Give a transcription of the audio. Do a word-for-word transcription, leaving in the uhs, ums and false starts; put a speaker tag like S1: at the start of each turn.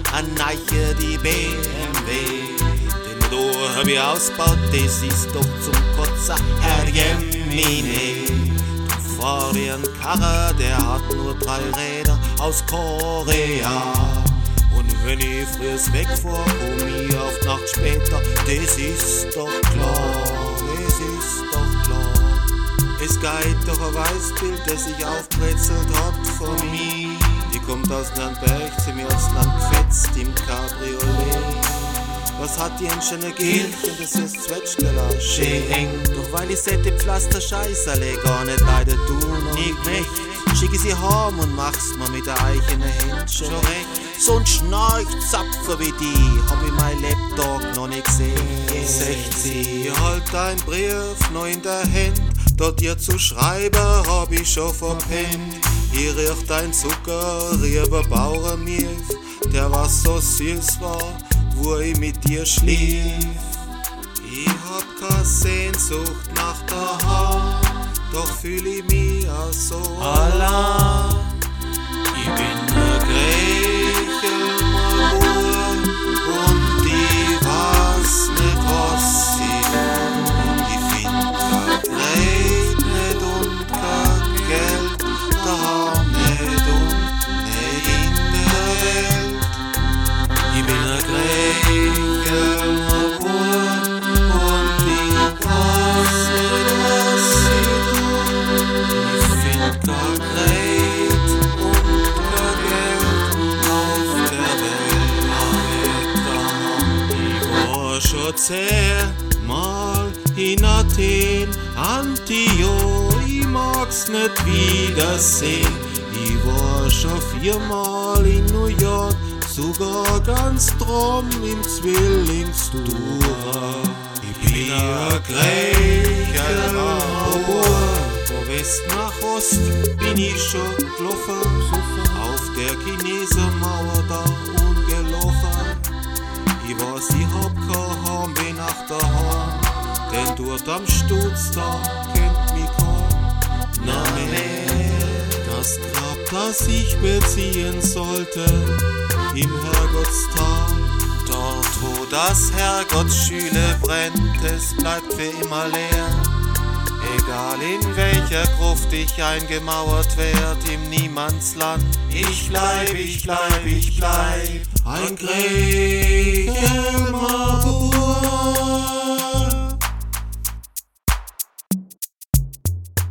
S1: an Neiche die B M W. Den Motor hab ich ausgebaut, das ist doch zum Kotzer, Herr Jemine. Du fahr wie ein Karrer, der hat nur drei Räder aus Korea. Und wenn ich frühs wegfahr, komm ich auf die Nacht später, das ist doch klar, das ist doch klar. Es geht doch ein Weißbild, das sich aufbrezelt hat von mir. Die kommt aus Nürnberg, sie mir aufs Land gefetzt im Cabriolet. Was hat die Enschene Kirche, das ist Zwetschgela, schön eng. Doch weil ich sette Pflaster Scheißerle gar nicht leider du noch nie knecht, schicke sie heim und mach's mir mit der eigenen Hand schon recht. So ein Schnarchzapfer wie die hab ich mein Laptop noch nicht gesehen. sechzig, halt dein Brief noch in der Hand, dort dir zu schreiben hab ich schon verpennt. Hier riecht dein Zucker, rieber Bauernmilch, der was so süß war, wo ich mit dir schlief. Ich hab keine Sehnsucht nach daheim, doch fühl ich mich auch so allein. Ich bin ein Grieche, und ich weiß nicht, was ich tun. Ich find kein Gerät nicht und kein Geld, daheim nicht und nicht in der Welt. Ich bin ein Grieche, und ich weiß nicht, was ich tun. Ich find kein Gerät und kein Geld auf der Welt. Ich war schon zehnmal in Athen, Antio, ich mag's nicht wiedersehen. Ich war schon viermal in New York, sogar ganz drum im Zwillingsdura. Ich bin ein Grieche, von West nach Ost bin ich schon gelaufen, auf der Chinesermauer da ungelochen. Ich weiß, ich hab kein Heimweh nach daheim, denn dort am Stutz da kennt mich kein. Na mehr, das Grab, das ich beziehen sollte, im Herrgottstal, dort wo das Herrgottsschüle brennt, es bleibt für immer leer. Egal in welcher Gruft ich eingemauert werd, im Niemandsland, ich bleib, ich bleib, ich bleib ein Grieche, ma